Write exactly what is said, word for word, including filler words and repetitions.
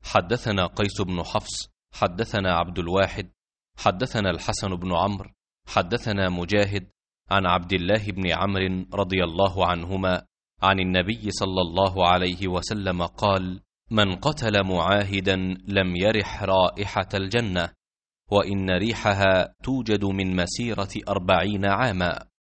حدثنا قيس بن حفص حدثنا عبد الواحد حدثنا الحسن بن عمرو حدثنا مجاهد عن عبد الله بن عمرو رضي الله عنهما عن النبي صلى الله عليه وسلم قال: من قتل معاهدا لم يرح رائحة الجنة، وإن ريحها توجد من مسيرة أربعين عاما.